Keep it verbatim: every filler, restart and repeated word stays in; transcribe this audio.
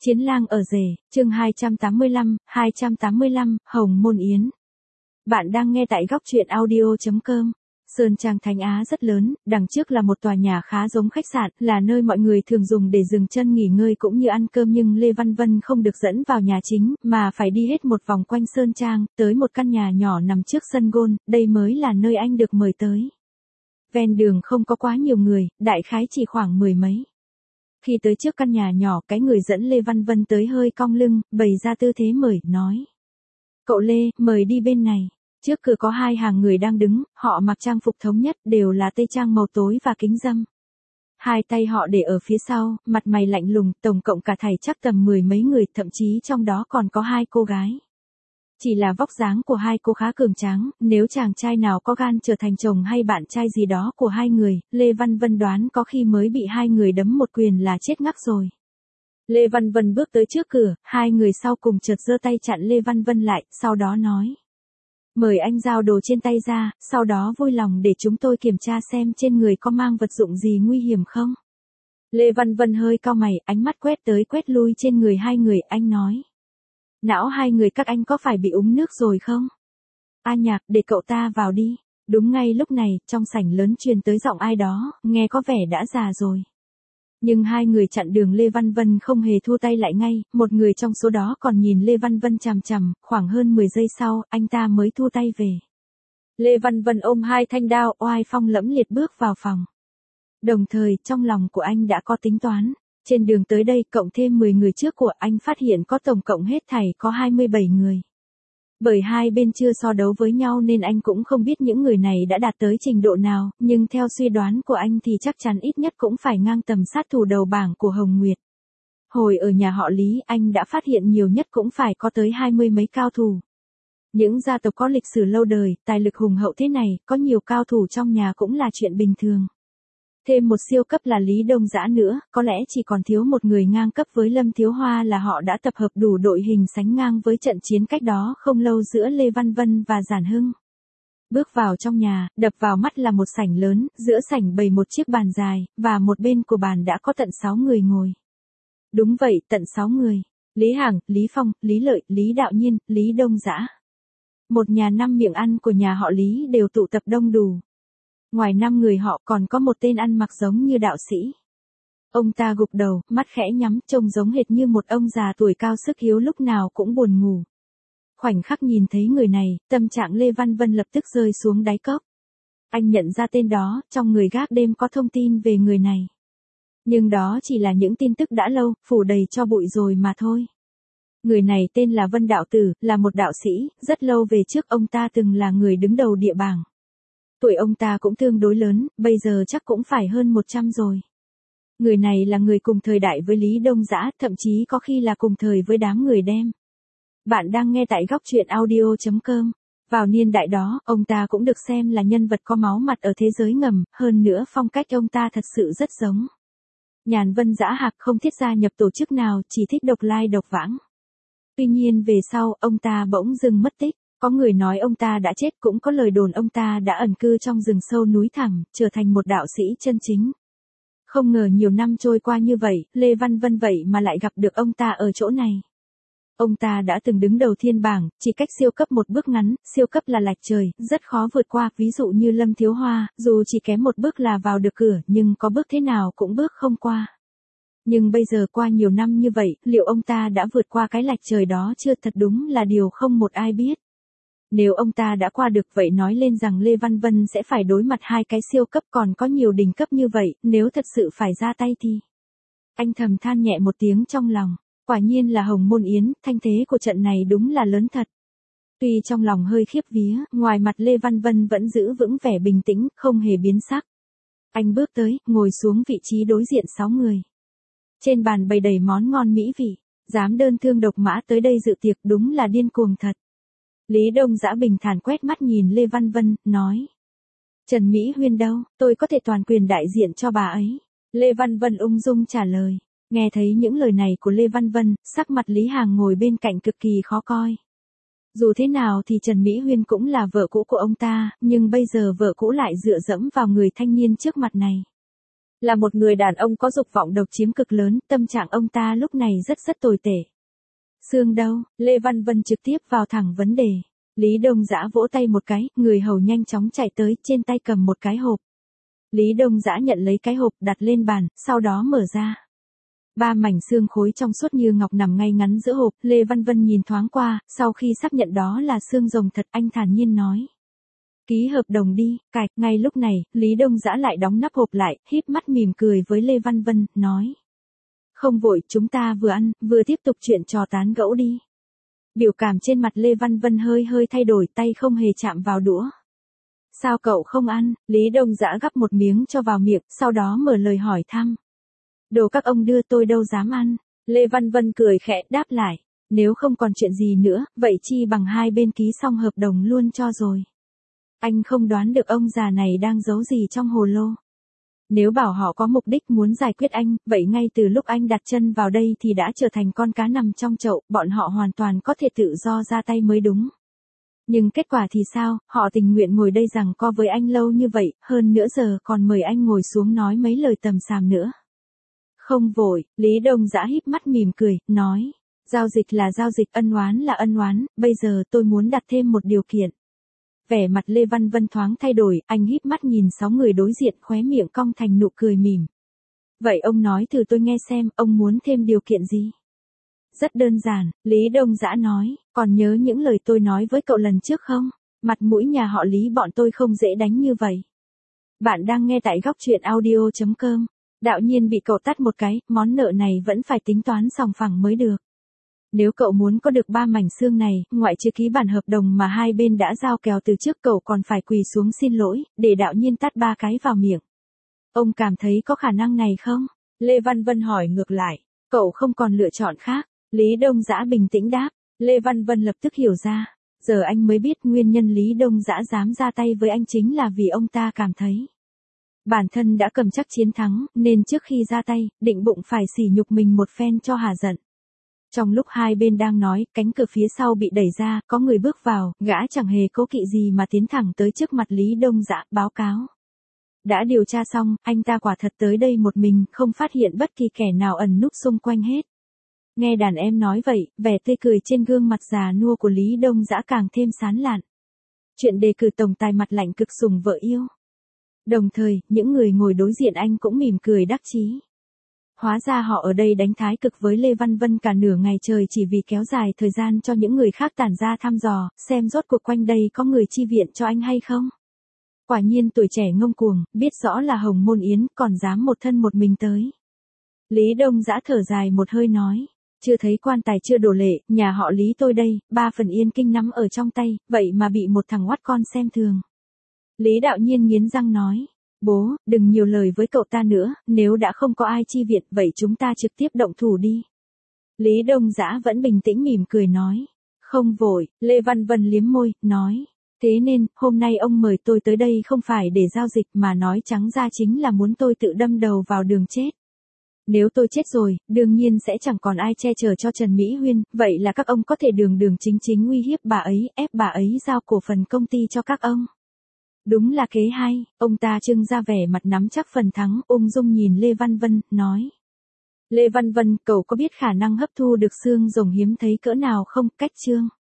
Chiến lang ở rể, chương hai trăm tám mươi lăm, hai trăm tám mươi lăm, Hồng Môn Yến. Bạn đang nghe tại góc truyện audio chấm com. Sơn Trang Thánh Á rất lớn, đằng trước là một tòa nhà khá giống khách sạn, là nơi mọi người thường dùng để dừng chân nghỉ ngơi cũng như ăn cơm, nhưng Lê Văn Vân không được dẫn vào nhà chính, mà phải đi hết một vòng quanh Sơn Trang, tới một căn nhà nhỏ nằm trước sân golf, đây mới là nơi anh được mời tới. Ven đường không có quá nhiều người, đại khái chỉ khoảng mười mấy. Khi tới trước căn nhà nhỏ, cái người dẫn Lê Văn Vân tới hơi cong lưng, bày ra tư thế mời, nói. Cậu Lê, mời đi bên này. Trước cửa có hai hàng người đang đứng, họ mặc trang phục thống nhất, đều là tây trang màu tối và kính râm. Hai tay họ để ở phía sau, mặt mày lạnh lùng, tổng cộng cả thảy chắc tầm mười mấy người, thậm chí trong đó còn có hai cô gái. Chỉ là vóc dáng của hai cô khá cường tráng, nếu chàng trai nào có gan trở thành chồng hay bạn trai gì đó của hai người, Lê Văn Vân đoán có khi mới bị hai người đấm một quyền là chết ngắc rồi. Lê Văn Vân bước tới trước cửa, hai người sau cùng chợt giơ tay chặn Lê Văn Vân lại, sau đó nói. Mời anh giao đồ trên tay ra, sau đó vui lòng để chúng tôi kiểm tra xem trên người có mang vật dụng gì nguy hiểm không. Lê Văn Vân hơi cau mày, ánh mắt quét tới quét lui trên người hai người, anh nói. Não hai người các anh có phải bị úng nước rồi không? A Nhạc, để cậu ta vào đi. Đúng ngay lúc này, trong sảnh lớn truyền tới giọng ai đó, nghe có vẻ đã già rồi. Nhưng hai người chặn đường Lê Văn Vân không hề thua tay lại ngay, một người trong số đó còn nhìn Lê Văn Vân chằm chằm, khoảng hơn mười giây sau, anh ta mới thua tay về. Lê Văn Vân ôm hai thanh đao, oai phong lẫm liệt bước vào phòng. Đồng thời, trong lòng của anh đã có tính toán. Trên đường tới đây, cộng thêm mười người trước của anh phát hiện có tổng cộng hết thảy có hai mươi bảy người. Bởi hai bên chưa so đấu với nhau nên anh cũng không biết những người này đã đạt tới trình độ nào, nhưng theo suy đoán của anh thì chắc chắn ít nhất cũng phải ngang tầm sát thủ đầu bảng của Hồng Nguyệt. Hồi ở nhà họ Lý, anh đã phát hiện nhiều nhất cũng phải có tới hai mươi mấy cao thủ. Những gia tộc có lịch sử lâu đời, tài lực hùng hậu thế này, có nhiều cao thủ trong nhà cũng là chuyện bình thường. Thêm một siêu cấp là Lý Đông Dã nữa, có lẽ chỉ còn thiếu một người ngang cấp với Lâm Thiếu Hoa là họ đã tập hợp đủ đội hình sánh ngang với trận chiến cách đó không lâu giữa Lê Văn Vân và Giản Hưng. Bước vào trong nhà, đập vào mắt là một sảnh lớn, giữa sảnh bày một chiếc bàn dài, và một bên của bàn đã có tận sáu người ngồi. Đúng vậy, tận sáu người. Lý Hằng, Lý Phong, Lý Lợi, Lý Đạo Nhiên, Lý Đông Dã. Một nhà năm miệng ăn của nhà họ Lý đều tụ tập đông đủ. Ngoài năm người họ còn có một tên ăn mặc giống như đạo sĩ. Ông ta gục đầu, mắt khẽ nhắm, trông giống hệt như một ông già tuổi cao sức yếu lúc nào cũng buồn ngủ. Khoảnh khắc nhìn thấy người này, tâm trạng Lê Văn Vân lập tức rơi xuống đáy cốc. Anh nhận ra tên đó, trong người gác đêm có thông tin về người này. Nhưng đó chỉ là những tin tức đã lâu, phủ đầy cho bụi rồi mà thôi. Người này tên là Vân Đạo Tử, là một đạo sĩ, rất lâu về trước ông ta từng là người đứng đầu địa bảng. Tuổi ông ta cũng tương đối lớn, bây giờ chắc cũng phải hơn một trăm rồi. Người này là người cùng thời đại với Lý Đông Dã, thậm chí có khi là cùng thời với đám người đem. Bạn đang nghe tại góc truyện audio chấm com. Vào niên đại đó, ông ta cũng được xem là nhân vật có máu mặt ở thế giới ngầm, hơn nữa phong cách ông ta thật sự rất giống. Nhàn Vân Dã Hạc không thiết gia nhập tổ chức nào, chỉ thích độc lai độc vãng. Tuy nhiên về sau, ông ta bỗng dưng mất tích. Có người nói ông ta đã chết, cũng có lời đồn ông ta đã ẩn cư trong rừng sâu núi thẳm, trở thành một đạo sĩ chân chính. Không ngờ nhiều năm trôi qua như vậy, Lê Văn Vân vậy mà lại gặp được ông ta ở chỗ này. Ông ta đã từng đứng đầu thiên bảng, chỉ cách siêu cấp một bước ngắn, siêu cấp là lạch trời, rất khó vượt qua, ví dụ như Lâm Thiếu Hoa, dù chỉ kém một bước là vào được cửa, nhưng có bước thế nào cũng bước không qua. Nhưng bây giờ qua nhiều năm như vậy, liệu ông ta đã vượt qua cái lạch trời đó chưa, thật đúng là điều không một ai biết. Nếu ông ta đã qua được vậy nói lên rằng Lê Văn Vân sẽ phải đối mặt hai cái siêu cấp, còn có nhiều đỉnh cấp như vậy, nếu thật sự phải ra tay thì. Anh thầm than nhẹ một tiếng trong lòng, quả nhiên là Hồng Môn Yến, thanh thế của trận này đúng là lớn thật. Tuy trong lòng hơi khiếp vía, ngoài mặt Lê Văn Vân vẫn giữ vững vẻ bình tĩnh, không hề biến sắc. Anh bước tới, ngồi xuống vị trí đối diện sáu người. Trên bàn bày đầy món ngon mỹ vị, dám đơn thương độc mã tới đây dự tiệc đúng là điên cuồng thật. Lý Đông Dã bình thản quét mắt nhìn Lê Văn Vân, nói. Trần Mỹ Huyên đâu, tôi có thể toàn quyền đại diện cho bà ấy. Lê Văn Vân ung dung trả lời. Nghe thấy những lời này của Lê Văn Vân, sắc mặt Lý Hằng ngồi bên cạnh cực kỳ khó coi. Dù thế nào thì Trần Mỹ Huyên cũng là vợ cũ của ông ta, nhưng bây giờ vợ cũ lại dựa dẫm vào người thanh niên trước mặt này. Là một người đàn ông có dục vọng độc chiếm cực lớn, tâm trạng ông ta lúc này rất rất tồi tệ. Xương đâu? Lê Văn Vân trực tiếp vào thẳng vấn đề. Lý Đông Dã vỗ tay một cái, người hầu nhanh chóng chạy tới, trên tay cầm một cái hộp. Lý Đông Dã nhận lấy cái hộp đặt lên bàn, sau đó mở ra. Ba mảnh xương khối trong suốt như ngọc nằm ngay ngắn giữa hộp, Lê Văn Vân nhìn thoáng qua, sau khi xác nhận đó là xương rồng thật, anh thản nhiên nói. Ký hợp đồng đi, cạch, ngay lúc này, Lý Đông Dã lại đóng nắp hộp lại, híp mắt mỉm cười với Lê Văn Vân, nói. Không vội, chúng ta vừa ăn, vừa tiếp tục chuyện trò tán gẫu đi. Biểu cảm trên mặt Lê Văn Vân hơi hơi thay đổi, tay không hề chạm vào đũa. Sao cậu không ăn? Lý Đông Dã gắp một miếng cho vào miệng, sau đó mở lời hỏi thăm. Đồ các ông đưa tôi đâu dám ăn. Lê Văn Vân cười khẽ đáp lại. Nếu không còn chuyện gì nữa, vậy chi bằng hai bên ký xong hợp đồng luôn cho rồi. Anh không đoán được ông già này đang giấu gì trong hồ lô. Nếu bảo họ có mục đích muốn giải quyết anh, vậy ngay từ lúc anh đặt chân vào đây thì đã trở thành con cá nằm trong chậu, bọn họ hoàn toàn có thể tự do ra tay mới đúng. Nhưng kết quả thì sao, họ tình nguyện ngồi đây giằng co với anh lâu như vậy, hơn nữa giờ còn mời anh ngồi xuống nói mấy lời tầm xàm nữa. Không vội, Lý Đông Dã híp mắt mỉm cười, nói. Giao dịch là giao dịch, ân oán là ân oán, bây giờ tôi muốn đặt thêm một điều kiện. Vẻ mặt Lê Văn Vân thoáng thay đổi, anh híp mắt nhìn sáu người đối diện, khóe miệng cong thành nụ cười mỉm. Vậy ông nói thử tôi nghe xem, ông muốn thêm điều kiện gì? Rất đơn giản, Lý Đông Dã nói, còn nhớ những lời tôi nói với cậu lần trước không? Mặt mũi nhà họ Lý bọn tôi không dễ đánh như vậy. Bạn đang nghe tại góc truyện audio chấm com. Đạo Nhiên bị cậu tát một cái, món nợ này vẫn phải tính toán sòng phẳng mới được. Nếu cậu muốn có được ba mảnh xương này, ngoại trừ ký bản hợp đồng mà hai bên đã giao kèo từ trước, cậu còn phải quỳ xuống xin lỗi, để Đạo Nhiên tát ba cái vào miệng. Ông cảm thấy có khả năng này không? Lê Văn Vân hỏi ngược lại. Cậu không còn lựa chọn khác. Lý Đông Dã bình tĩnh đáp. Lê Văn Vân lập tức hiểu ra. Giờ anh mới biết nguyên nhân Lý Đông Dã dám ra tay với anh chính là vì ông ta cảm thấy bản thân đã cầm chắc chiến thắng, nên trước khi ra tay, định bụng phải sỉ nhục mình một phen cho hả giận. Trong lúc hai bên đang nói, cánh cửa phía sau bị đẩy ra, có người bước vào, gã chẳng hề cố kỵ gì mà tiến thẳng tới trước mặt Lý Đông Dã, báo cáo. Đã điều tra xong, anh ta quả thật tới đây một mình, không phát hiện bất kỳ kẻ nào ẩn núp xung quanh hết. Nghe đàn em nói vậy, vẻ tươi cười trên gương mặt già nua của Lý Đông Dã càng thêm sán lạn. Chuyện đề cử tổng tài mặt lạnh cực sủng vợ yêu. Đồng thời, những người ngồi đối diện anh cũng mỉm cười đắc chí. Hóa ra họ ở đây đánh thái cực với Lê Văn Vân cả nửa ngày trời chỉ vì kéo dài thời gian cho những người khác tản ra thăm dò, xem rốt cuộc quanh đây có người chi viện cho anh hay không. Quả nhiên tuổi trẻ ngông cuồng, biết rõ là Hồng Môn Yến, còn dám một thân một mình tới. Lý Đông Dã thở dài một hơi nói. Chưa thấy quan tài chưa đổ lệ, nhà họ Lý tôi đây, ba phần yên kinh nắm ở trong tay, vậy mà bị một thằng oắt con xem thường. Lý Đạo Nhiên nghiến răng nói. Bố, đừng nhiều lời với cậu ta nữa, nếu đã không có ai chi viện, vậy chúng ta trực tiếp động thủ đi. Lý Đông Dã vẫn bình tĩnh mỉm cười nói. Không vội, Lê Văn Vân liếm môi, nói. Thế nên, hôm nay ông mời tôi tới đây không phải để giao dịch mà nói trắng ra chính là muốn tôi tự đâm đầu vào đường chết. Nếu tôi chết rồi, đương nhiên sẽ chẳng còn ai che chở cho Trần Mỹ Huyên, vậy là các ông có thể đường đường chính chính uy hiếp bà ấy, ép bà ấy giao cổ phần công ty cho các ông. Đúng là kế hay, ông ta trưng ra vẻ mặt nắm chắc phần thắng, ung dung nhìn Lê Văn Vân, nói. Lê Văn Vân, cậu có biết khả năng hấp thu được xương rồng hiếm thấy cỡ nào không? Cách chương.